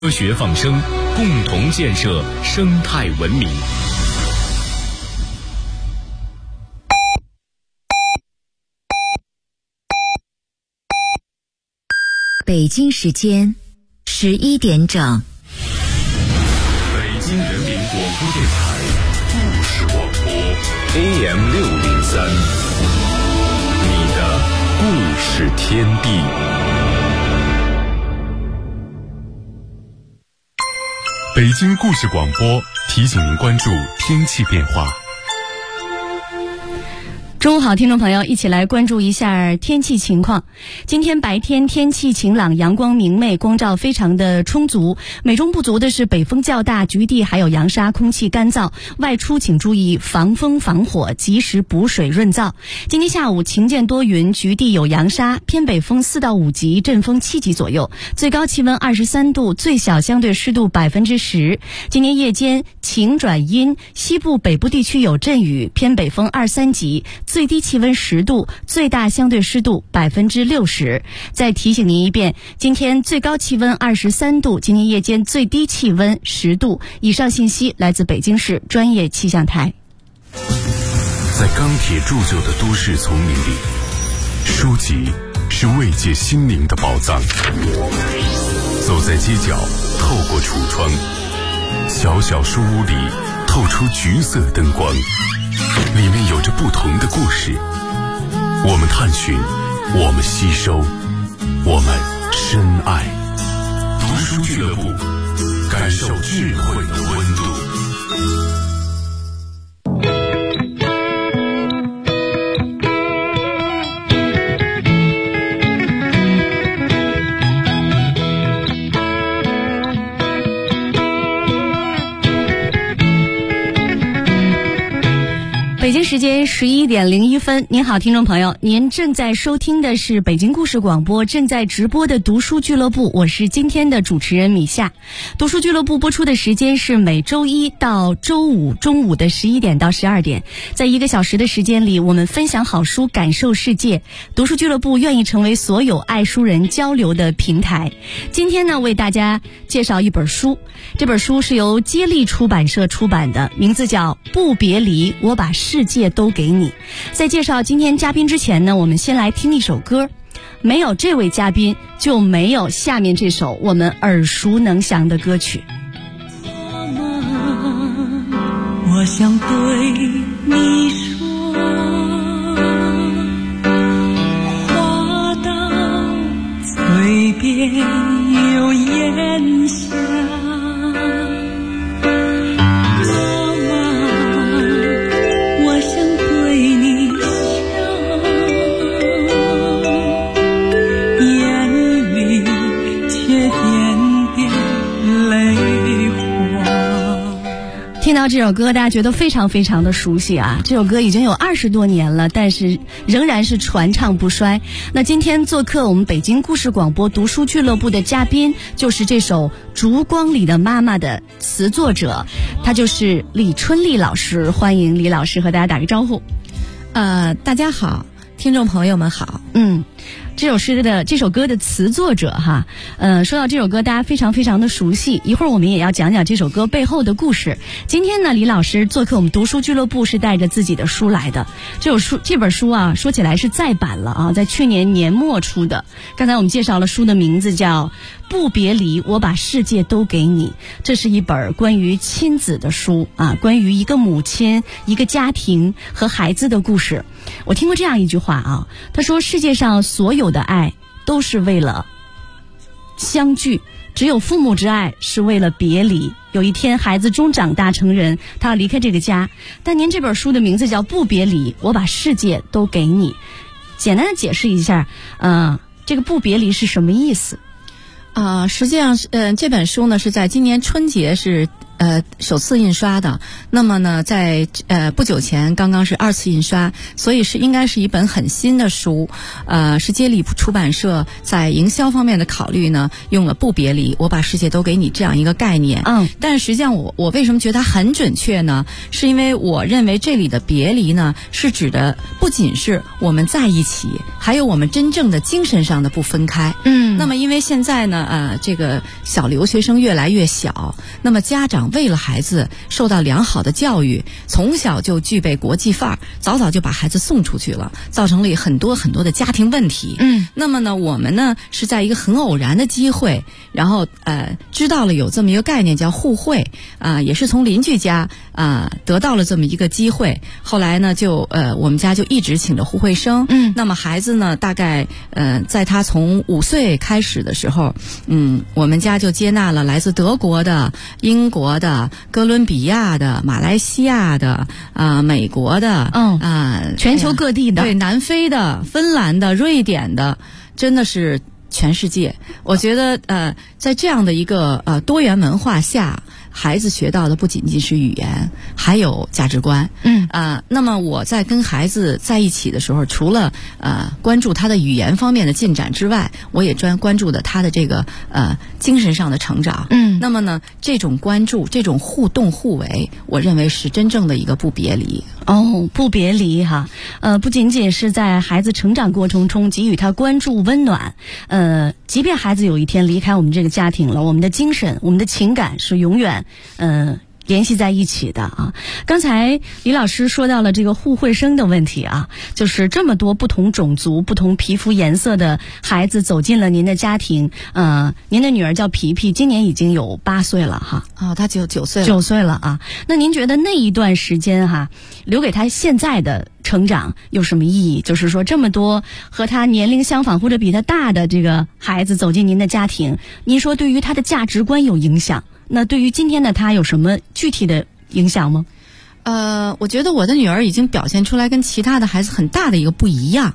科学放声，共同建设生态文明。 北京时间11点整。 北京人民广播电台故事广播 AM603，你的故事天地。北京故事广播提醒您关注天气变化。 中午好，听众朋友，一起来关注一下天气情况。今天白天天气晴朗，阳光明媚，光照非常的充足。美中不足的是北风较大，局地还有扬沙，空气干燥，外出请注意防风防火，及时补水润燥。今天下午晴间多云，局地有扬沙，偏北风4到5级，阵风7级左右，最高气温23度，最小相对湿度10%。今天夜间晴转阴，西部北部地区有阵雨，偏北风2、3级，最低气温10度，最大相对湿度60%。再提醒您一遍，今天最高气温23度，今天夜间最低气温10度。以上信息来自北京市专业气象台。 在钢铁铸就的都市丛林里，书籍是慰藉心灵的宝藏。走在街角，透过橱窗，小小书屋里透出橘色灯光，里面有着不同的故事。我们探寻，我们吸收，我们深爱。读书俱乐部，感受智慧的温度。 北京时间11点01分，您好，听众朋友，您正在收听的是北京故事广播正在直播的读书俱乐部，我是今天的主持人米夏。读书俱乐部播出的时间是每周一到周五中午的11点到12点，在1个小时的时间里，我们分享好书，感受世界。读书俱乐部愿意成为所有爱书人交流的平台。今天呢，为大家介绍一本书，这本书是由接力出版社出版的，名字叫《不别离，我把世界都给你》。在介绍今天嘉宾之前呢，我们先来听一首歌。没有这位嘉宾，就没有下面这首我们耳熟能详的歌曲。 我想对你说，话到嘴边有咽下。 听到这首歌，大家觉得非常非常的熟悉啊！这首歌已经有20多年了，但是仍然是传唱不衰。那今天做客我们北京故事广播读书俱乐部的嘉宾，就是这首《烛光里的妈妈》的词作者，他就是李春丽老师。欢迎李老师和大家打个招呼。 大家好，听众朋友们好。 这首歌的词作者哈，说到这首歌，大家非常非常的熟悉。一会儿我们也要讲讲这首歌背后的故事。今天呢，李老师做客我们读书俱乐部是带着自己的书来的。这本书啊，说起来是再版了啊，在去年年末出的。刚才我们介绍了书的名字叫《不别离，我把世界都给你》。这是一本关于亲子的书啊，关于一个母亲、一个家庭和孩子的故事。我听过这样一句话啊，他说世界上所有的爱都是为了相聚，只有父母之爱是为了别离。有一天孩子终长大成人，他要离开这个家，但您这本书的名字叫《不别离，我把世界都给你》。简单的解释一下这个不别离是什么意思？ 实际上这本书呢是在今年春节是首次印刷的。那么呢，在不久前刚刚是2次印刷，所以应该是一本很新的书。是接力出版社在营销方面的考虑呢，用了不别离，我把世界都给你这样一个概念。但是实际上我为什么觉得它很准确呢？是因为我认为这里的别离呢，是指的不仅是我们在一起，还有我们真正的精神上的不分开。那么因为现在呢，这个小留学生越来越小，那么家长为了孩子受到良好的教育，从小就具备国际范儿，早早就把孩子送出去了，造成了很多很多的家庭问题。那么呢，我们呢是在一个很偶然的机会，然后知道了有这么一个概念叫互惠，也是从邻居家得到了这么一个机会。后来呢，我们家就一直请着互惠生。那么孩子呢，大概在他从5岁开始的时候，我们家就接纳了来自德国的、英国的、哥伦比亚的、马来西亚的、美国的， 全球各地的， 对，南非的、芬兰的、瑞典的，真的是全世界。我觉得在这样的一个多元文化下，孩子学到的不仅仅是语言，还有价值观。那么我在跟孩子在一起的时候，除了关注他的语言方面的进展之外，我也关注的他的这个精神上的成长。那么呢，这种关注，这种互动互为，我认为是真正的一个不别离。 不别离哈，不仅仅是在孩子成长过程中给予他关注温暖，即便孩子有一天离开我们这个家庭了，我们的精神、我们的情感是永远联系在一起的啊。刚才李老师说到了这个互惠生的问题啊，就是这么多不同种族、不同皮肤颜色的孩子走进了您的家庭。您的女儿叫皮皮，今年已经有8岁了哈。 她9岁了。 9岁了啊。那您觉得那一段时间哈，留给她现在的成长有什么意义？就是说，这么多和她年龄相仿或者比她大的这个孩子走进您的家庭，您说对于她的价值观有影响？那对于今天的她有什么具体的影响吗？ 我觉得我的女儿已经表现出来跟其他的孩子很大的一个不一样。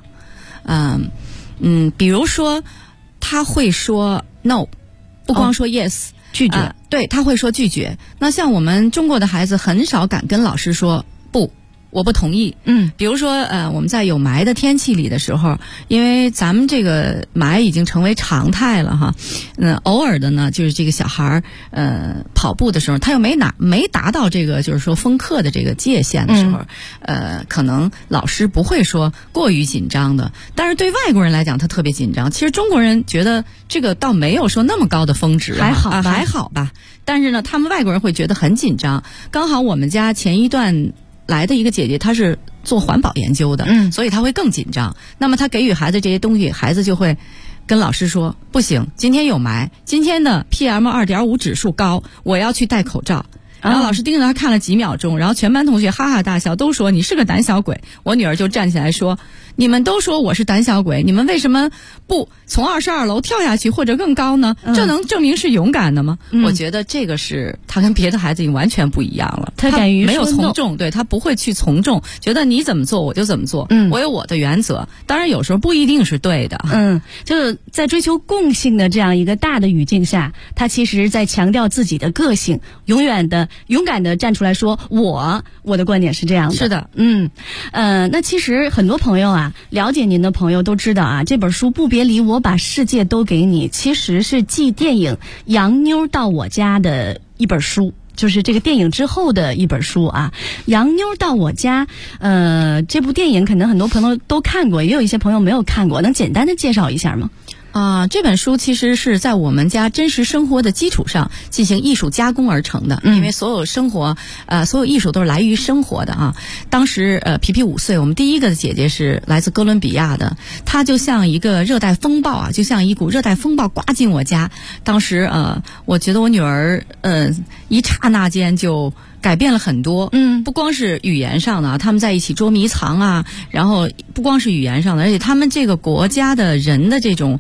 比如说她会说 no， 不光说 yes， 拒绝。 对，她会说拒绝。那像我们中国的孩子很少敢跟老师说不，我不同意。比如说我们在有霾的天气里的时候，因为咱们这个霾已经成为常态了哈。偶尔的呢，就是这个小孩跑步的时候，他又没达到这个就是说风课的这个界限的时候，可能老师不会说过于紧张的，但是对外国人来讲他特别紧张。其实中国人觉得这个倒没有说那么高的峰值，还好吧。但是呢，他们外国人会觉得很紧张。刚好我们家前一段来的一个姐姐，她是做环保研究的，所以她会更紧张。那么她给予孩子这些东西，孩子就会跟老师说不行，今天有霾，今天的 PM2.5 指数高，我要去戴口罩。然后老师盯着他看了几秒钟，然后全班同学哈哈大笑，都说你是个胆小鬼。我女儿就站起来说，你们都说我是胆小鬼，你们为什么不从22楼跳下去或者更高呢？这能证明是勇敢的吗？我觉得这个是他跟别的孩子已经完全不一样了。 他敢于没有从众，对，他不会去从众，觉得你怎么做我就怎么做，我有我的原则。当然有时候不一定是对的。 就是在追求共性的这样一个大的语境下，他其实在强调自己的个性，勇敢的站出来说我的观点是这样的。 是的。 那其实很多朋友啊，了解您的朋友都知道啊，这本书《不别离，我把世界都给你》其实是继电影《洋妞到我家》的一本书，就是这个电影之后的一本书啊。洋妞到我家这部电影可能很多朋友都看过，也有一些朋友没有看过，能简单的介绍一下吗？ 这本书其实是在我们家真实生活的基础上进行艺术加工而成的，因为所有生活所有艺术都是来于生活的啊。当时皮皮5岁，我们第一个姐姐是来自哥伦比亚的，她就像一个热带风暴啊，就像一股热带风暴刮进我家。当时我觉得我女儿一刹那间就改变了很多。不光是语言上的，他们在一起捉迷藏啊，然后不光是语言上的，而且他们这个国家的人的这种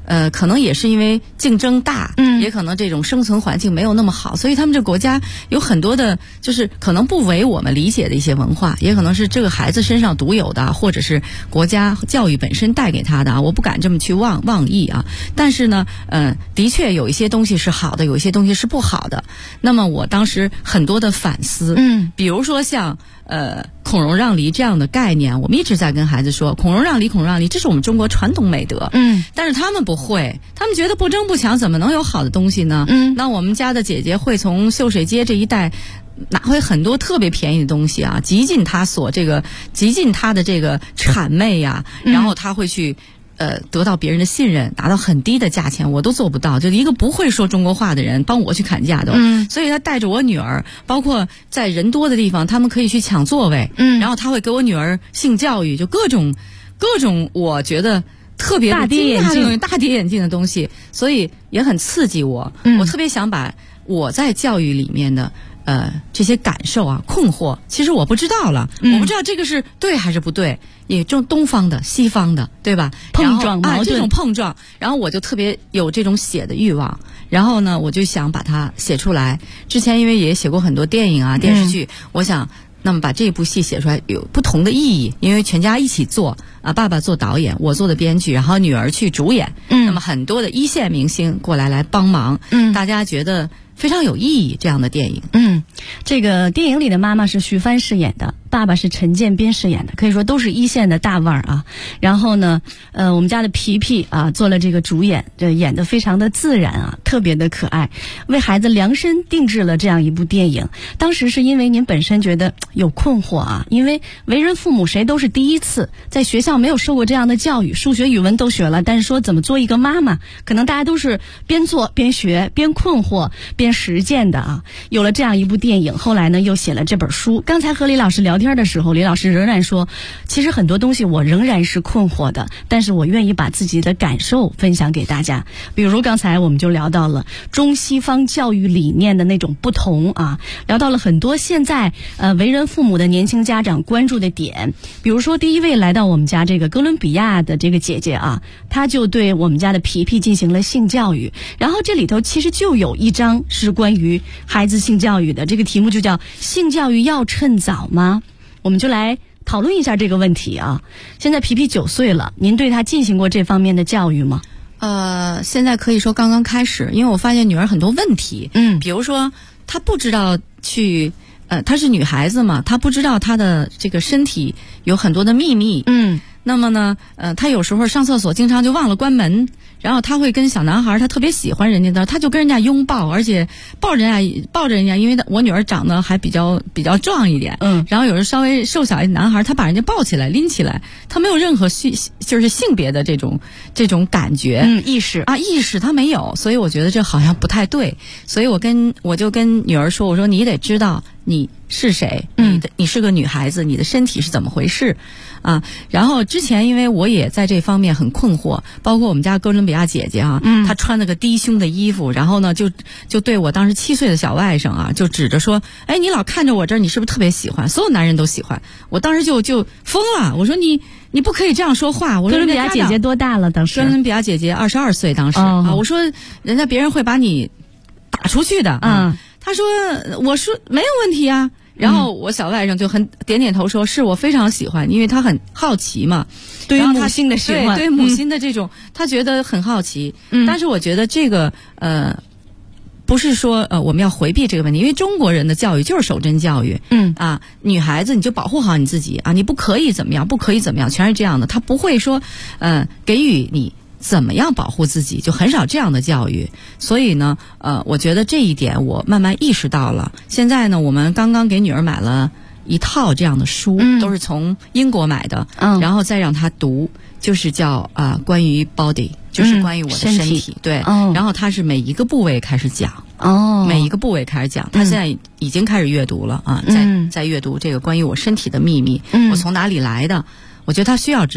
可能也是因为竞争大，也可能这种生存环境没有那么好，所以他们这国家有很多的，就是可能不为我们理解的一些文化，也可能是这个孩子身上独有的，或者是国家教育本身带给他的，我不敢这么去妄议啊。但是呢，的确有一些东西是好的，有一些东西是不好的。那么我当时很多的反思，比如说像孔融让梨这样的概念，我们一直在跟孩子说孔融让梨，孔融让梨，这是我们中国传统美德。但是他们不会，他们觉得不争不抢怎么能有好的东西呢？那我们家的姐姐会从秀水街这一带拿回很多特别便宜的东西啊，极尽她的这个谄媚呀，然后她会去得到别人的信任，拿到很低的价钱，我都做不到。就一个不会说中国话的人帮我去砍价都，所以他带着我女儿，包括在人多的地方，他们可以去抢座位，然后他会给我女儿性教育，就各种，我觉得特别大跌眼镜的东西，所以也很刺激我。我特别想把我在教育里面的这些感受啊、困惑，其实我不知道了，我不知道这个是对还是不对，也就东方的、西方的，对吧？ 碰撞矛盾， 这种碰撞，然后我就特别有这种写的欲望，然后呢，我就想把它写出来。之前因为也写过很多电影啊、电视剧，我想那么把这部戏写出来有不同的意义，因为全家一起做啊，爸爸做导演，我做的编剧，然后女儿去主演，那么很多的一线明星过来帮忙，大家觉得非常有意义这样的电影。 这个电影里的妈妈是徐帆饰演的，爸爸是陈建斌饰演的，可以说都是一线的大腕儿啊。然后呢，我们家的皮皮啊做了这个主演，这演得非常的自然啊，特别的可爱，为孩子量身定制了这样一部电影。当时是因为您本身觉得有困惑啊，因为为人父母谁都是第一次，在学校没有受过这样的教育，数学语文都学了，但是说怎么做一个妈妈，可能大家都是边做边学边困惑边实践的啊。有了这样一部电影，后来呢又写了这本书。刚才和李老师聊天的时候，李老师仍然说，其实很多东西我仍然是困惑的，但是我愿意把自己的感受分享给大家。比如刚才我们就聊到了中西方教育理念的那种不同啊，聊到了很多现在为人父母的年轻家长关注的点。比如说第一位来到我们家这个哥伦比亚的这个姐姐啊，她就对我们家的皮皮进行了性教育，然后这里头其实就有一章是关于孩子性教育的，这个题目就叫性教育要趁早吗？我们就来讨论一下这个问题啊。现在皮皮9岁了，您对他进行过这方面的教育吗？ 现在可以说刚刚开始，因为我发现女儿很多问题，比如说她不知道去，她是女孩子嘛，她不知道她的这个身体有很多的秘密，那么呢，她有时候上厕所经常就忘了关门，然后她会跟小男孩，她特别喜欢人家的，她就跟人家拥抱，而且抱着人家，因为我女儿长得还比较壮一点，然后有时稍微瘦小一点男孩，他把人家抱起来拎起来，他没有任何就是性别的这种感觉，意识他没有，所以我觉得这好像不太对，所以我就跟女儿说，我说你得知道你是谁，你是个女孩子，你的身体是怎么回事啊？然后之前因为我也在这方面很困惑，包括我们家哥伦比亚姐姐啊，她穿了个低胸的衣服，然后呢就对我当时7岁的小外甥啊，就指着说，哎，你老看着我这儿，你是不是特别喜欢？所有男人都喜欢。我当时就疯了，我说你不可以这样说话。我说哥伦比亚姐姐多大了？当时哥伦比亚姐姐22岁，当时啊，我说人家别人会把你打出去的啊。他说，我说没有问题啊。然后我小外甥就很点头说，是我非常喜欢，因为他很好奇嘛， 对于母亲的喜欢， 对母亲的这种，他觉得很好奇。但是我觉得这个不是说我们要回避这个问题，因为中国人的教育就是守贞教育，女孩子你就保护好你自己啊，你不可以怎么样，不可以怎么样，全是这样的，他不会说给予你怎么样保护自己，就很少这样的教育。所以呢我觉得这一点我慢慢意识到了。现在呢，我们刚刚给女儿买了一套这样的书，都是从英国买的，然后再让她读，就是叫关于 body， 就是关于我的身体，对，然后她是每一个部位开始讲，每一个部位开始讲，她现在已经开始阅读了啊，在阅读这个关于我身体的秘密，我从哪里来的，我觉得她需要知道。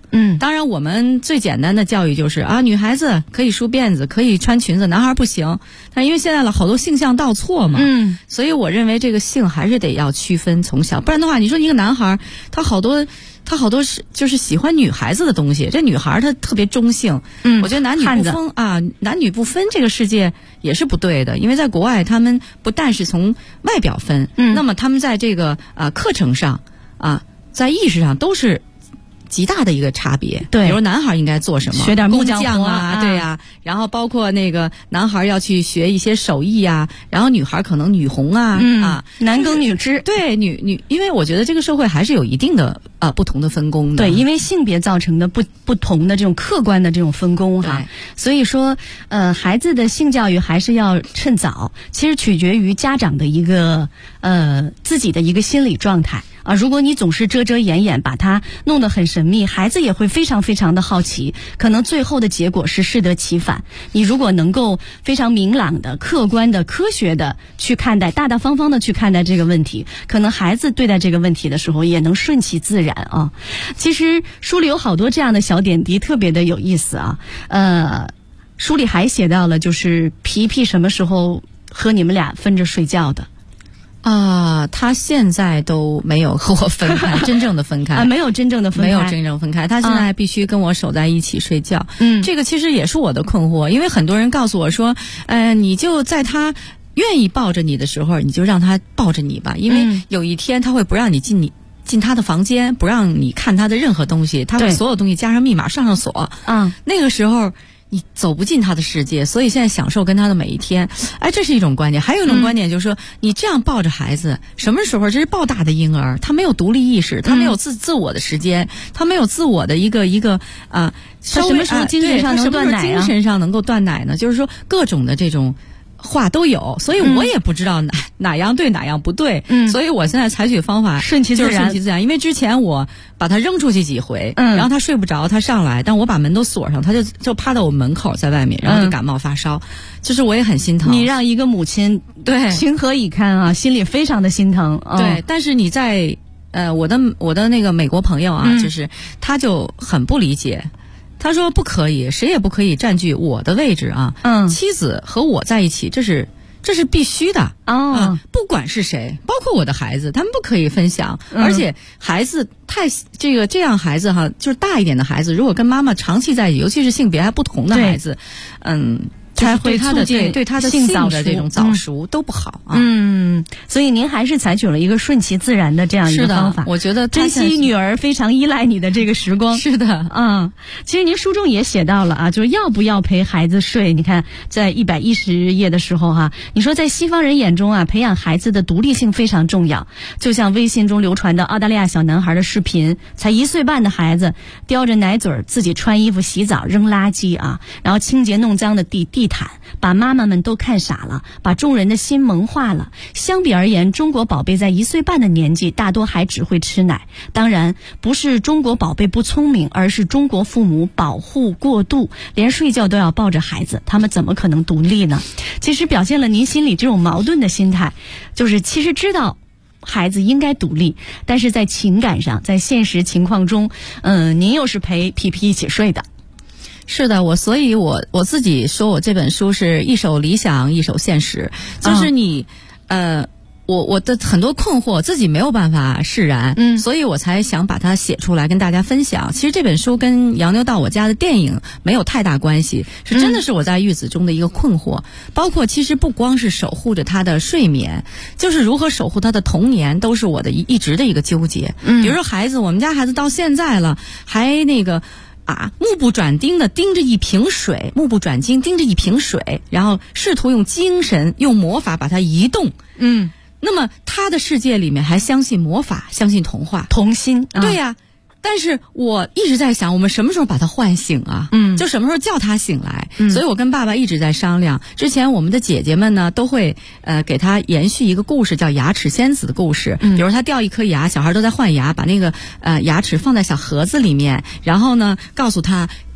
当然我们最简单的教育就是啊，女孩子可以梳辫子，可以穿裙子，男孩不行。但因为现在好多性向倒错嘛，所以我认为这个性还是得要区分从小，不然的话，你说一个男孩他好多是就是喜欢女孩子的东西，这女孩她特别中性。我觉得男女不分啊，男女不分这个世界也是不对的，因为在国外他们不但是从外表分，那么他们在这个课程上在意识上都是极大的一个差别。 对， 比如男孩应该做什么， 学点木匠啊，对呀，然后包括那个男孩要去学一些手艺啊，然后女孩可能女红男耕女织。 对，女，因为我觉得这个社会还是有一定的不同的分工的。 对，因为性别造成的不同的这种客观的这种分工哈，所以说孩子的性教育还是要趁早，其实取决于家长的一个自己的一个心理状态。如果你总是遮遮掩掩，把它弄得很神秘，孩子也会非常非常的好奇，可能最后的结果是适得其反。你如果能够非常明朗的、客观的、科学的去看待，大大方方的去看待这个问题，可能孩子对待这个问题的时候也能顺其自然啊。其实书里有好多这样的小点滴，特别的有意思啊。书里还写到了，就是皮皮什么时候和你们俩分着睡觉的？ 他现在都没有和我分开，真正的分开没有真正的分开， 没有真正分开。他现在必须跟我守在一起睡觉。这个其实也是我的困惑，因为很多人告诉我说，你就在他愿意抱着你的时候，你就让他抱着你吧，因为有一天他会不让你进他的房间，不让你看他的任何东西，他会所有东西加上密码上锁。那个时候你走不进他的世界，所以现在享受跟他的每一天。这是一种观点。还有一种观点就是说，你这样抱着孩子，什么时候这是抱大的婴儿，他没有独立意识，他没有自我的时间，他没有自我的一个他什么时候精神上能断奶精神上能够断奶呢？就是说各种的这种话都有，所以我也不知道哪样对哪样不对。所以我现在采取方法顺其自然。 因为之前我把他扔出去几回，然后他睡不着，他上来，但我把门都锁上，他就趴到我门口在外面，然后就感冒发烧。就是我也很心疼。 你让一个母亲对情何以堪啊，心里非常的心疼。 对，但是你在我的那个美国朋友就是他就很不理解。他说不可以，谁也不可以占据我的位置啊！妻子和我在一起，这是必须的不管是谁，包括我的孩子，他们不可以分享。而且孩子这样孩子就是大一点的孩子，如果跟妈妈长期在一起，尤其是性别还不同的孩子，才会对他的性的这种早熟都不好所以您还是采取了一个顺其自然的这样一个方法。 我觉得珍惜女儿非常依赖你的这个时光。 是的其实您书中也写到了就是要不要陪孩子睡。你看在110页的时候你说在西方人眼中培养孩子的独立性非常重要。就像微信中流传的澳大利亚小男孩的视频，才1岁半的孩子叼着奶嘴自己穿衣服洗澡扔垃圾然后清洁弄脏的地毯，把妈妈们都看傻了，把众人的心蒙化了。相比而言，中国宝贝在1岁半的年纪大多还只会吃奶。当然不是中国宝贝不聪明，而是中国父母保护过度，连睡觉都要抱着孩子，他们怎么可能独立呢？其实表现了您心里这种矛盾的心态，就是其实知道孩子应该独立，但是在情感上，在现实情况中您又是陪皮皮一起睡的。 是的，所以我自己说我这本书是一手理想一手现实，就是你我的很多困惑自己没有办法释然，所以我才想把它写出来跟大家分享。其实这本书跟洋妞到我家的电影没有太大关系，是真的是我在育子中的一个困惑，包括其实不光是守护着他的睡眠，就是如何守护他的童年，都是我的一直的一个纠结。比如说我们家孩子到现在了，还目不转睛的盯着一瓶水，然后试图用精神用魔法把它移动。那么他的世界里面还相信魔法，相信童话， 童心。 对呀。但是我一直在想，我们什么时候把他唤醒就什么时候叫他醒来。所以我跟爸爸一直在商量。之前我们的姐姐们呢都会给他延续一个故事，叫牙齿仙子的故事。比如他掉一颗牙，小孩都在换牙，把那个牙齿放在小盒子里面，然后呢告诉他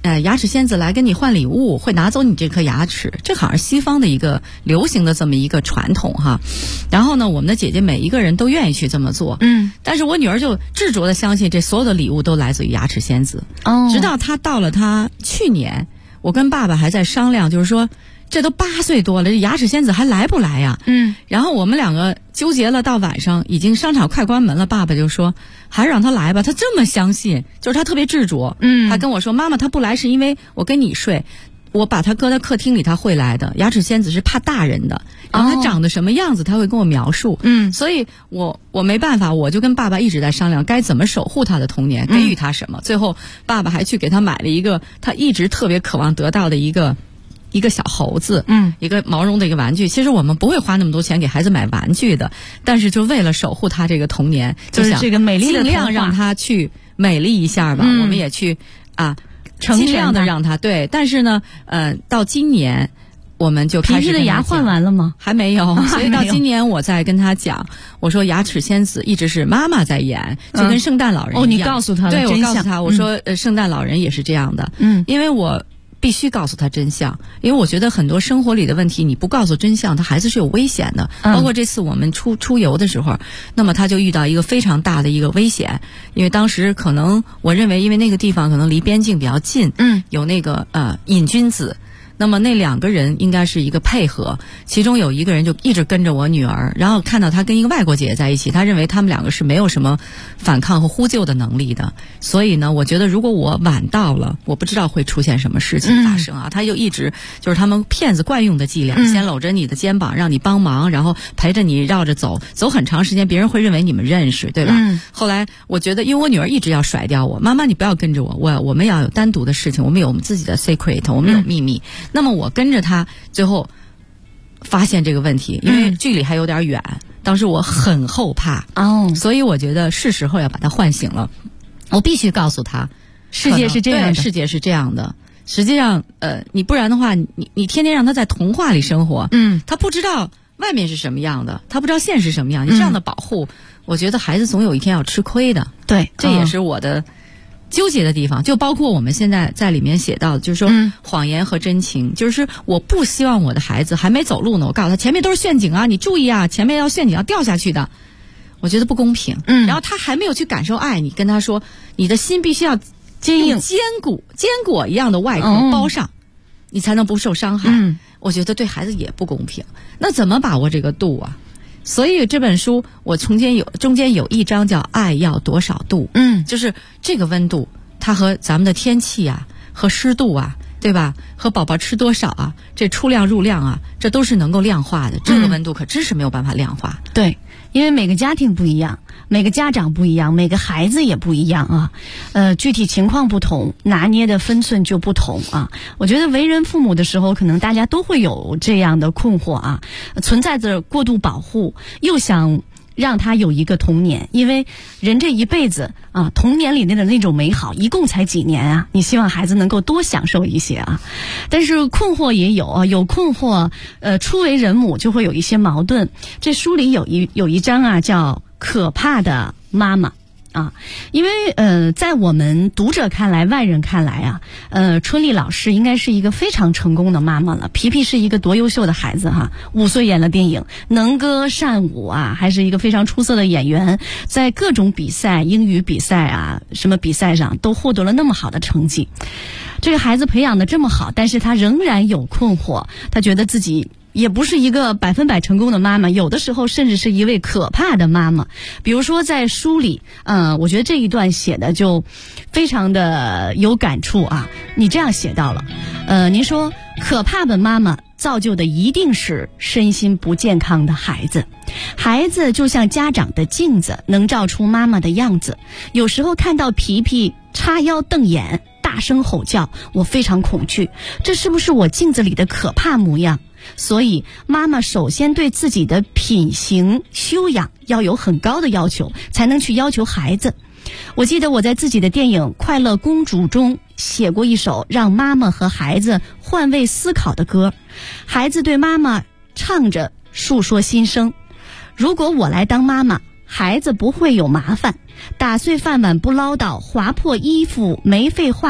牙齿仙子来跟你换礼物，会拿走你这颗牙齿，这好像是西方的一个流行的这么一个传统哈。然后呢，我们的姐姐每一个人都愿意去这么做，但是我女儿就执着的相信这所有的礼物都来自于牙齿仙子。直到她到了她去年，我跟爸爸还在商量，就是说这都8岁多了，这牙齿仙子还来不来呀？然后我们两个纠结了到晚上，已经商场快关门了，爸爸就说还是让他来吧，他这么相信，就是他特别执着。他跟我说妈妈他不来是因为我跟你睡，我把他搁在客厅里他会来的，牙齿仙子是怕大人的，然后他长得什么样子他会跟我描述。所以我没办法，我就跟爸爸一直在商量该怎么守护他的童年，给予他什么。最后爸爸还去给他买了一个他一直特别渴望得到的一个小猴子，一个毛绒的一个玩具。其实我们不会花那么多钱给孩子买玩具的，但是就为了守护他这个童年， 就是这个美丽的尽量让他去美丽一下吧。我们也去尽量的让他对。但是呢，到今年我们就开始皮皮的牙换完了吗？ 还没有，所以到今年我在跟他讲，我说牙齿仙子一直是妈妈在演，就跟圣诞老人一样。 你告诉他了对， 真相。 我告诉他，我说圣诞老人也是这样的。因为我必须告诉他真相，因为我觉得很多生活里的问题你不告诉真相，他孩子是有危险的。包括这次我们出游的时候，那么他就遇到一个非常大的一个危险，因为当时可能我认为因为那个地方可能离边境比较近，有那个瘾君子。那么那2个人应该是一个配合，其中有一个人就一直跟着我女儿，然后看到她跟一个外国姐姐在一起，他认为他们2个是没有什么反抗和呼救的能力的。所以呢，我觉得如果我晚到了，我不知道会出现什么事情发生啊。他就一直就是他们骗子惯用的伎俩，先搂着你的肩膀让你帮忙，然后陪着你绕着走很长时间，别人会认为你们认识，对吧？后来我觉得因为我女儿一直要甩掉我，妈妈你不要跟着我们要有单独的事情，我们有我们自己的 secret， 我们有秘密。那么我跟着他，最后发现这个问题，因为距离还有点远，当时我很后怕所以我觉得是时候要把他唤醒了。我必须告诉他， 世界是这样的， 对，世界是这样的。实际上，你不然的话，你天天让他在童话里生活，他不知道外面是什么样的，他不知道现实什么样。你这样的保护，我觉得孩子总有一天要吃亏的。 对， 这也是我的纠结的地方，就包括我们现在在里面写到的，就是说谎言和真情，就是我不希望我的孩子还没走路呢，我告诉他前面都是陷阱啊，你注意啊，前面要陷阱要掉下去的，我觉得不公平。然后他还没有去感受爱，你跟他说你的心必须要坚硬， 坚果一样的外壳包上，你才能不受伤害。我觉得对孩子也不公平。那怎么把握这个度啊？所以这本书我中间有一章叫爱要多少度，就是这个温度它和咱们的天气啊和湿度啊，对吧，和宝宝吃多少啊，这出量入量啊，这都是能够量化的。这个温度可真是没有办法量化。 对，因为每个家庭不一样，每个家长不一样，每个孩子也不一样啊，具体情况不同，拿捏的分寸就不同啊。我觉得为人父母的时候，可能大家都会有这样的困惑啊，存在着过度保护，又想让他有一个童年，因为人这一辈子啊，童年里的那种美好一共才几年啊，你希望孩子能够多享受一些啊。但是困惑也有啊，有困惑，初为人母就会有一些矛盾。这书里有一章啊，叫可怕的妈妈啊，因为在我们读者看来，外人看来啊，春丽老师应该是一个非常成功的妈妈了。皮皮是一个多优秀的孩子哈，5岁演了电影，能歌善舞啊，还是一个非常出色的演员，在各种比赛，英语比赛啊，什么比赛上都获得了那么好的成绩。这个孩子培养的这么好，但是他仍然有困惑，他觉得自己也不是一个100%成功的妈妈，有的时候甚至是一位可怕的妈妈。比如说在书里，我觉得这一段写的就非常的有感触啊。你这样写到了，您说可怕的妈妈造就的一定是身心不健康的孩子。孩子就像家长的镜子，能照出妈妈的样子。有时候看到皮皮叉腰瞪眼，大声吼叫，我非常恐惧，这是不是我镜子里的可怕模样？所以妈妈首先对自己的品行修养要有很高的要求，才能去要求孩子。我记得我在自己的电影《快乐公主》中写过一首让妈妈和孩子换位思考的歌，孩子对妈妈唱着诉说心声。如果我来当妈妈，孩子不会有麻烦，打碎饭碗不唠叨，划破衣服没废话，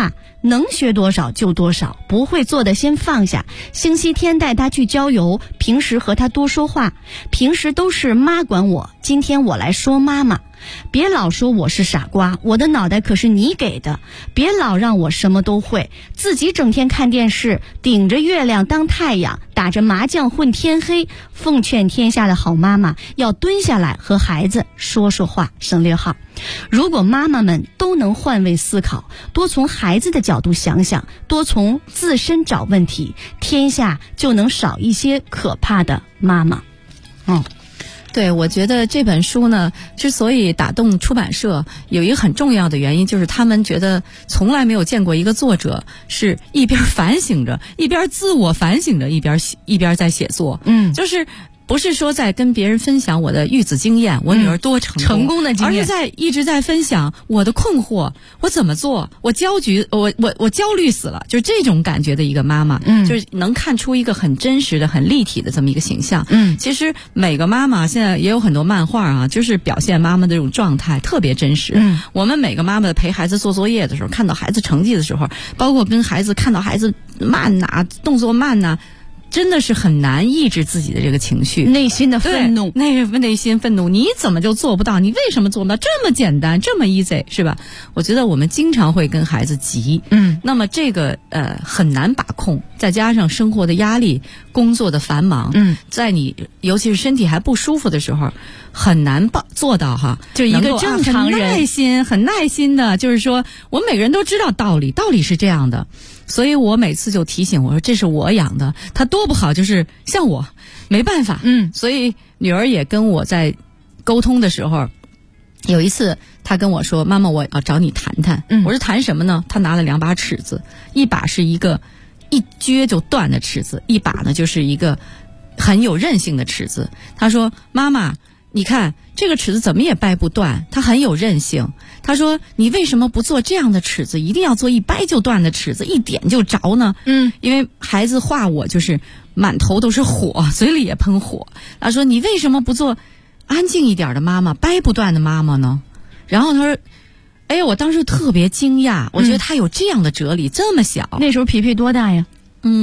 能学多少就多少，不会做的先放下。星期天带他去郊游，平时和他多说话，平时都是妈管我，今天我来说妈妈。别老说我是傻瓜，我的脑袋可是你给的，别老让我什么都会，自己整天看电视，顶着月亮当太阳，打着麻将混天黑。奉劝天下的好妈妈要蹲下来和孩子说说话，省略号。如果妈妈们都能换位思考，多从孩子的角度想想，多从自身找问题，天下就能少一些可怕的妈妈。 对，我觉得这本书呢，之所以打动出版社，有一个很重要的原因，就是他们觉得从来没有见过一个作者是一边反省着，一边自我反省着，一边在写作。就是不是说在跟别人分享我的育子经验，我女儿多成功的经验， 而是一直在分享我的困惑，我怎么做，我焦虑死了，就是这种感觉的一个妈妈，就是能看出一个很真实的、很立体的这么一个形象。其实每个妈妈现在也有很多漫画啊，就是表现妈妈的这种状态特别真实。我们每个妈妈陪孩子做作业的时候，看到孩子成绩的时候，包括跟孩子看到孩子慢呐，动作慢呐，真的是很难抑制自己的这个情绪， 内心的愤怒， 内心愤怒，你怎么就做不到？你为什么做不到？这么简单，这么 easy， 是吧？我觉得我们经常会跟孩子急，那么这个很难把控，再加上生活的压力、工作的繁忙，在你尤其是身体还不舒服的时候，很难做到哈， 就一个正常人很耐心的，就是说我们每个人都知道道理是这样的。所以我每次就提醒我说，这是我养的，他多不好，就是像我没办法。所以女儿也跟我在沟通的时候，有一次她跟我说，妈妈我要找你谈谈。我说谈什么呢？她拿了2把尺子，一把是一个一撅就断的尺子，一把呢就是一个很有韧性的尺子。她说，妈妈你看这个尺子怎么也掰不断，它很有韧性。他说你为什么不做这样的尺子，一定要做一掰就断的尺子，一点就着呢？因为孩子画我就是满头都是火，嘴里也喷火。他说你为什么不做安静一点的妈妈，掰不断的妈妈呢？然后他说哎呀，我当时特别惊讶，我觉得他有这样的哲理，这么小。 那时候皮皮多大呀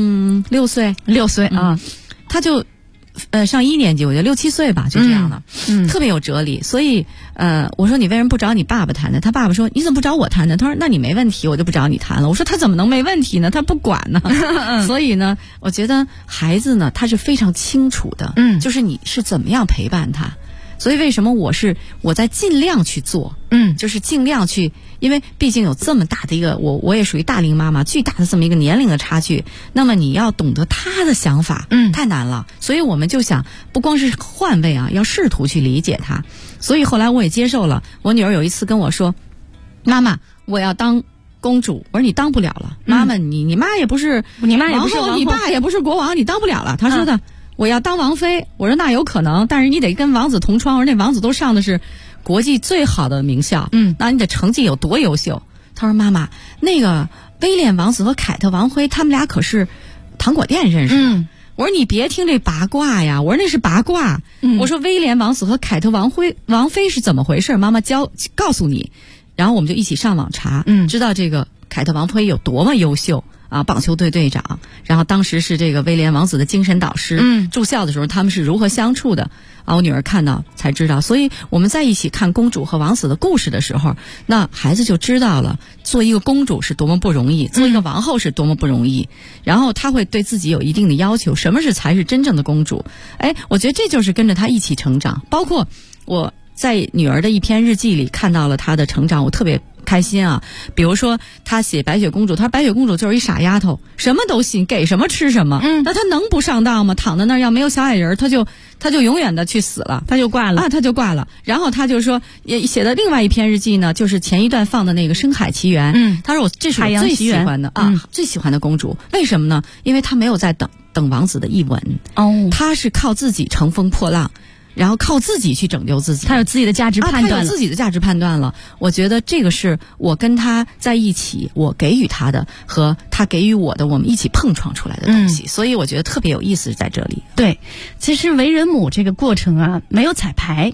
？6岁啊。他就上1年级，我觉得6、7岁吧，就这样的，特别有哲理。所以我说你为什么不找你爸爸谈呢？他爸爸说你怎么不找我谈呢？他说那你没问题，我就不找你谈了。我说他怎么能没问题呢？他不管呢。所以呢，我觉得孩子呢，他是非常清楚的，就是你是怎么样陪伴他。所以为什么我在尽量去做，就是尽量去，因为毕竟有这么大的一个我也属于大龄妈妈，巨大的这么一个年龄的差距，那么你要懂得他的想法，太难了。所以我们就想不光是换位啊，要试图去理解他。所以后来我也接受了。我女儿有一次跟我说，妈妈我要当公主。我说你当不了了，妈妈你妈也不是王后，你爸也不是国王，你当不了了。她说的我要当王妃。我说那有可能，但是你得跟王子同窗。我说那王子都上的是国际最好的名校，那你的成绩有多优秀？他说妈妈，那个威廉王子和凯特王妃他们俩可是糖果店认识的。我说你别听这八卦呀，我说那是八卦。我说威廉王子和凯特王妃是怎么回事？妈妈告诉你。然后我们就一起上网查，知道这个凯特王妃有多么优秀啊，棒球队队长，然后当时是这个威廉王子的精神导师，住校的时候他们是如何相处的啊？我女儿看到才知道。所以我们在一起看公主和王子的故事的时候，那孩子就知道了做一个公主是多么不容易，做一个王后是多么不容易，然后他会对自己有一定的要求，什么才是真正的公主。我觉得这就是跟着她一起成长。包括我在女儿的一篇日记里看到了她的成长，我特别开心啊。比如说她写白雪公主，她说白雪公主就是一傻丫头，什么都信，给什么吃什么。那她能不上当吗？躺在那儿要没有小矮人，她就永远的去死了，她就挂了。然后她就说也写的另外一篇日记呢，就是前一段放的那个《深海奇缘》。她说这是我最喜欢的最喜欢的公主。为什么呢？因为她没有在等王子的一吻，她是靠自己乘风破浪，然后靠自己去拯救自己。他有自己的价值判断了， 他有自己的价值判断了。我觉得这个是我跟他在一起，我给予他的和他给予我的，我们一起碰撞出来的东西。所以我觉得特别有意思在这里。 对，其实为人母这个过程啊，没有彩排。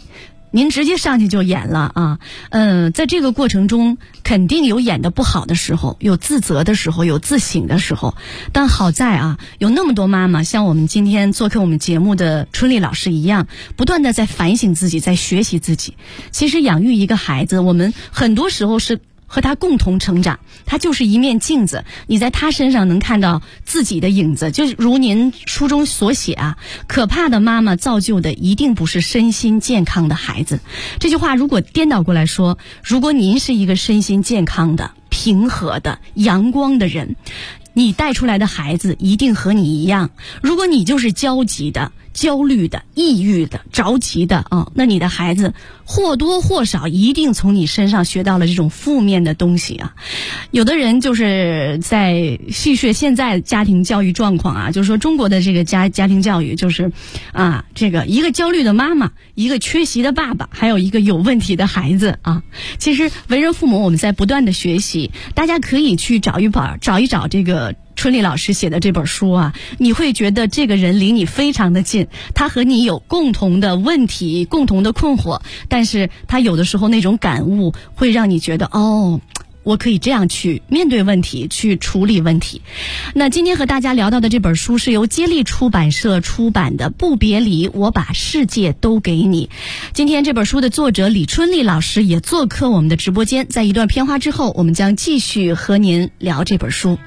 您直接上去就演了啊。在这个过程中肯定有演得不好的时候，有自责的时候，有自省的时候，但好在啊，有那么多妈妈像我们今天做客我们节目的春丽老师一样，不断的在反省自己，在学习自己。其实养育一个孩子，我们很多时候是和他共同成长，他就是一面镜子，你在他身上能看到自己的影子。就如您书中所写啊，可怕的妈妈造就的一定不是身心健康的孩子。这句话如果颠倒过来说，如果您是一个身心健康的、平和的、阳光的人，你带出来的孩子一定和你一样。如果你就是焦急的、焦虑的、抑郁的、着急的啊，那你的孩子或多或少一定从你身上学到了这种负面的东西啊。有的人就是在戏谑现在家庭教育状况啊，就是说中国的这个家庭教育就是啊，这个一个焦虑的妈妈，一个缺席的爸爸，还有一个有问题的孩子啊。其实为人父母，我们在不断的学习，大家可以去找一找这个春丽老师写的这本书啊，你会觉得这个人离你非常的近，他和你有共同的问题、共同的困惑，但是他有的时候那种感悟会让你觉得哦，我可以这样去面对问题，去处理问题。那今天和大家聊到的这本书是由接力出版社出版的《不别离，我把世界都给你》。今天这本书的作者李春丽老师也做客我们的直播间，在一段片花之后，我们将继续和您聊这本书。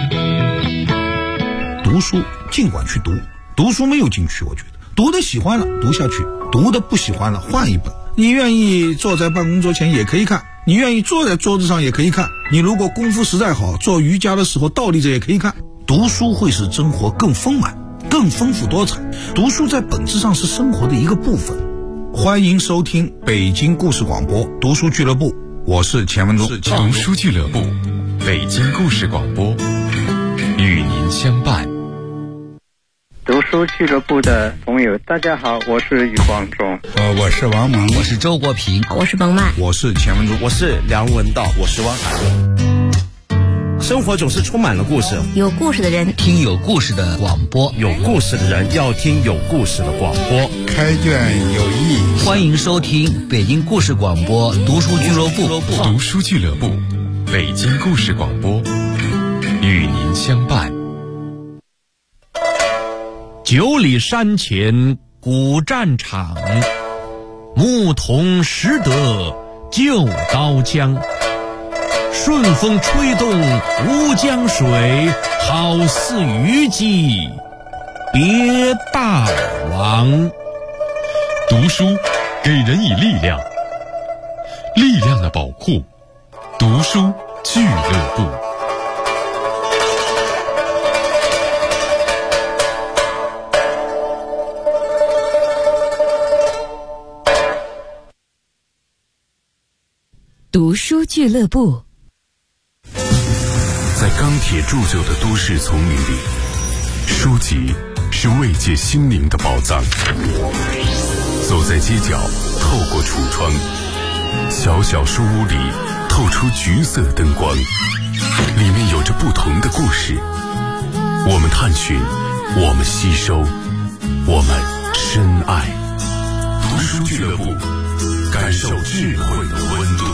读书尽管去读，读书没有禁区，我觉得读的喜欢了读下去，读的不喜欢了换一本。你愿意坐在办公桌前也可以看，你愿意坐在桌子上也可以看，你如果功夫实在好，做瑜伽的时候倒立着也可以看。读书会使生活更丰满、更丰富多彩，读书在本质上是生活的一个部分。欢迎收听北京故事广播读书俱乐部，我是钱文忠。 读书俱乐部，北京故事广播，与您相伴。 读书俱乐部的朋友大家好，我是余光中。 我是王蒙， 我是周国平， 我是彭曼， 我是钱文忠， 我是梁文道，我是汪涵。生活总是充满了故事， 有故事的人听有故事的广播， 有故事的人要听有故事的广播。 开卷有益， 欢迎收听北京故事广播读书俱乐部。 读书俱乐部，北京故事广播，与您相伴。 9里山前古战场，牧童识得旧刀枪。顺风吹动吴江水，好似虞姬别大王。 读书给人以力量，力量的宝库，读书俱乐部。 读书俱乐部。 在钢铁铸就的都市丛林里，书籍是慰藉心灵的宝藏。走在街角，透过橱窗，小小书屋里透出橘色灯光，里面有着不同的故事。我们探寻，我们吸收，我们深爱。读书俱乐部，感受智慧的温度。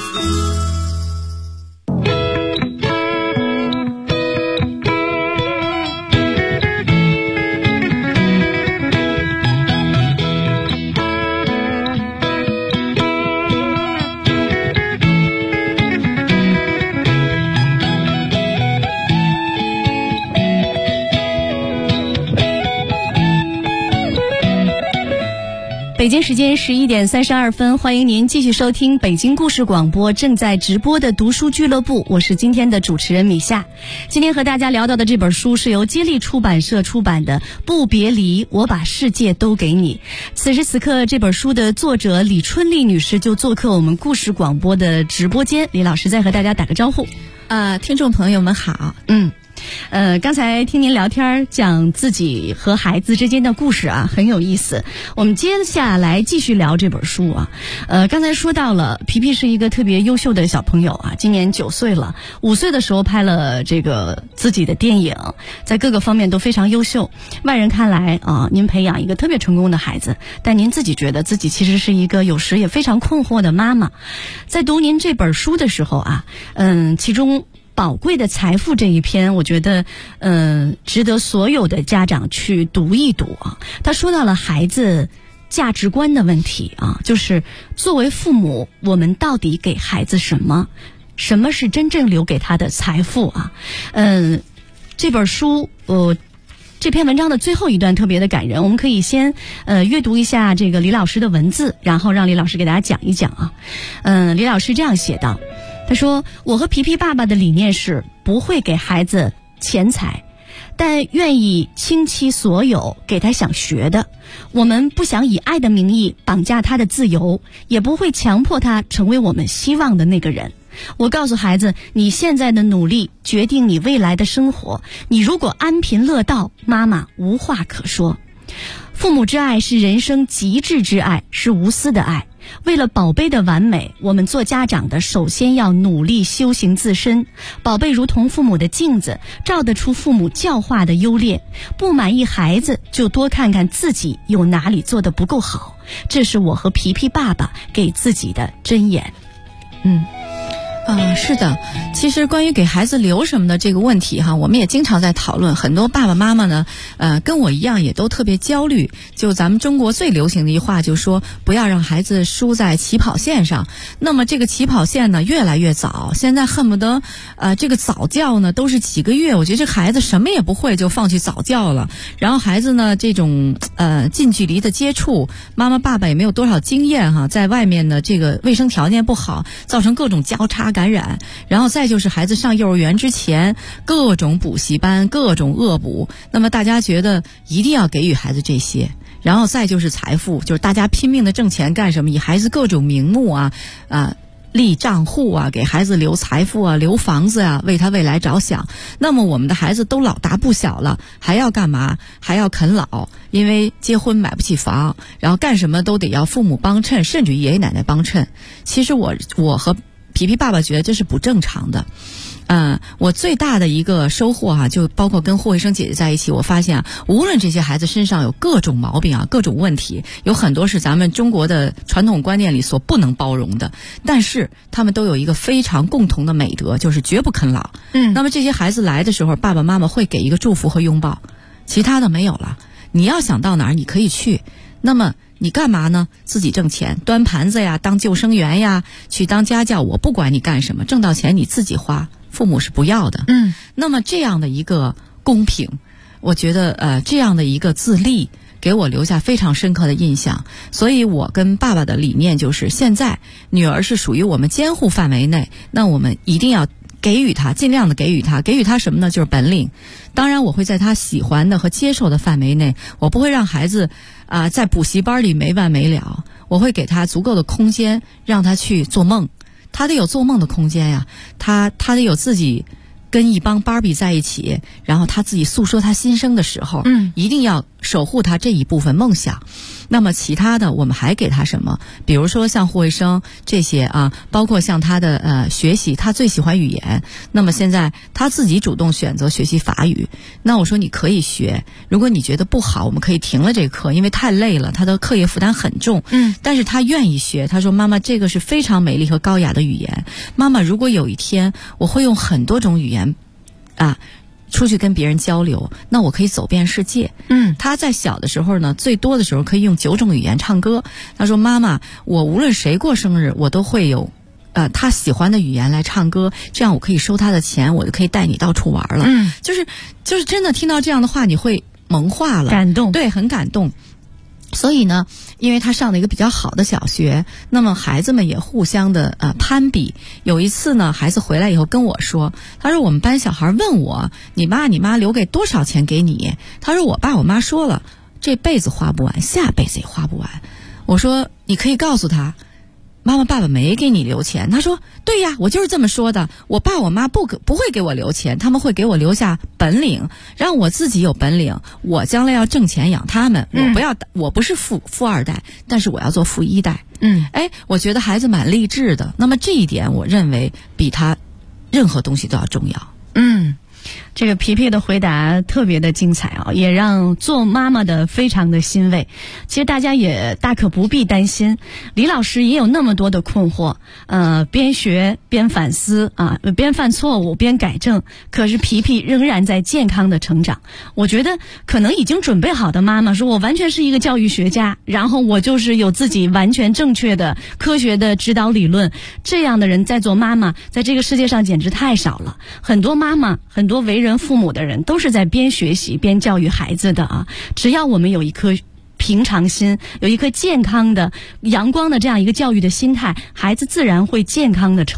北京时间11点32分，欢迎您继续收听北京故事广播正在直播的读书俱乐部，我是今天的主持人米夏。今天和大家聊到的这本书是由接力出版社出版的《不别离，我把世界都给你》。此时此刻，这本书的作者李春丽女士就做客我们故事广播的直播间。李老师再和大家打个招呼。 听众朋友们好。 刚才听您聊天讲自己和孩子之间的故事啊，很有意思。我们接下来继续聊这本书啊。刚才说到了皮皮是一个特别优秀的小朋友啊，今年9岁了，5岁的时候拍了这个自己的电影，在各个方面都非常优秀。外人看来啊，您培养一个特别成功的孩子，但您自己觉得自己其实是一个有时也非常困惑的妈妈。在读您这本书的时候啊，其中宝贵的财富这一篇，我觉得值得所有的家长去读一读啊。他说到了孩子价值观的问题啊，就是作为父母，我们到底给孩子什么？什么是真正留给他的财富啊？这本书这篇文章的最后一段特别的感人，我们可以先阅读一下这个李老师的文字，然后让李老师给大家讲一讲啊。李老师这样写道，他说：我和皮皮爸爸的理念是不会给孩子钱财，但愿意倾其所有给他想学的。我们不想以爱的名义绑架他的自由，也不会强迫他成为我们希望的那个人。我告诉孩子，你现在的努力决定你未来的生活，你如果安贫乐道，妈妈无话可说。父母之爱是人生极致之爱，是无私的爱。为了宝贝的完美，我们做家长的首先要努力修行自身。宝贝如同父母的镜子，照得出父母教化的优劣。不满意孩子，就多看看自己有哪里做得不够好。这是我和皮皮爸爸给自己的箴言。 是的，其实关于给孩子留什么的这个问题哈，我们也经常在讨论。很多爸爸妈妈呢，跟我一样也都特别焦虑。就咱们中国最流行的一句话，就说不要让孩子输在起跑线上。那么这个起跑线呢，越来越早，现在恨不得这个早教呢都是几个月。我觉得这孩子什么也不会就放弃早教了。然后孩子呢，这种近距离的接触，妈妈爸爸也没有多少经验哈，在外面呢这个卫生条件不好，造成各种交叉感染。然后再就是孩子上幼儿园之前，各种补习班，各种恶补。那么大家觉得一定要给予孩子这些。然后再就是财富，就是大家拼命的挣钱干什么？以孩子各种名目立账户啊，给孩子留财富啊，留房子啊，为他未来着想。那么我们的孩子都老大不小了，还要干嘛？还要啃老，因为结婚买不起房，然后干什么都得要父母帮衬，甚至于爷爷奶奶帮衬。其实我和皮皮爸爸觉得这是不正常的。我最大的一个收获就包括跟霍医生姐姐在一起，我发现无论这些孩子身上有各种毛病各种问题，有很多是咱们中国的传统观念里所不能包容的，但是他们都有一个非常共同的美德，就是绝不啃老。那么这些孩子来的时候，爸爸妈妈会给一个祝福和拥抱，其他的没有了。你要想到哪儿，你可以去。那么你干嘛呢？自己挣钱，端盘子呀，当救生员呀，去当家教，我不管你干什么，挣到钱你自己花，父母是不要的。那么这样的一个公平，我觉得这样的一个自立，给我留下非常深刻的印象。所以我跟爸爸的理念就是，现在女儿是属于我们监护范围内，那我们一定要给予他，尽量的给予他什么呢？就是本领。当然我会在他喜欢的和接受的范围内，我不会让孩子在补习班里没完没了，我会给他足够的空间，让他去做梦。他得有做梦的空间呀，他得有自己跟一帮芭比在一起，然后他自己诉说他心声的时候，一定要守护他这一部分梦想。那么其他的我们还给他什么？比如说像霍医生这些包括像他的学习，他最喜欢语言，那么现在他自己主动选择学习法语。那我说你可以学，如果你觉得不好，我们可以停了这个课，因为太累了，他的课业负担很重。但是他愿意学，他说妈妈，这个是非常美丽和高雅的语言。妈妈，如果有一天我会用很多种语言出去跟别人交流，那我可以走遍世界。他在小的时候呢，最多的时候可以用9种语言唱歌。他说妈妈，我无论谁过生日，我都会有他喜欢的语言来唱歌，这样我可以收他的钱，我就可以带你到处玩了。就是真的听到这样的话，你会萌化了， 感动， 对，很感动。所以呢，因为他上了一个比较好的小学，那么孩子们也互相的攀比。有一次呢，孩子回来以后跟我说，他说我们班小孩问我，你妈留给多少钱给你？他说我爸我妈说了，这辈子花不完，下辈子也花不完。我说你可以告诉他， 妈妈爸爸没给你留钱。他说对呀，我就是这么说的，我爸我妈不会给我留钱，他们会给我留下本领，让我自己有本领，我将来要挣钱养他们。我不是富二代，但是我要做富一代。我觉得孩子蛮励志的，那么这一点我认为比他任何东西都要重要。 这个皮皮的回答特别的精彩啊，也让做妈妈的非常的欣慰。其实大家也大可不必担心，李老师也有那么多的困惑，边学边反思啊，边犯错误边改正，可是皮皮仍然在健康的成长。我觉得可能已经准备好的妈妈说，我完全是一个教育学家，然后我就是有自己完全正确的科学的指导理论，这样的人在做妈妈，在这个世界上简直太少了。很多妈妈，很多为人父母的人都是在边学习边教育孩子的啊！只要我们有一颗平常心，有一颗健康的、阳光的这样一个教育的心态，孩子自然会健康的成